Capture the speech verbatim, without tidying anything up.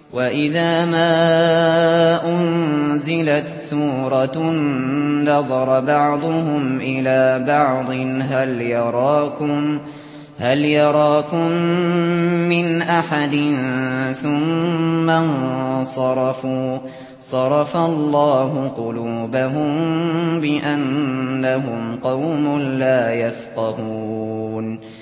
وَإِذَا مَا أُنزِلَتْ سُورَةٌ نَّظَرَ بَعْضُهُمْ إِلَىٰ بَعْضٍ هَلْ يَرَاكُم هَلْ يَرَاكُم مِّنْ أَحَدٍ ثُمَّ انصَرَفُوا صَرَفَ اللَّهُ قُلُوبَهُم بِأَنَّهُمْ قَوْمٌ لَّا يَفْقَهُونَ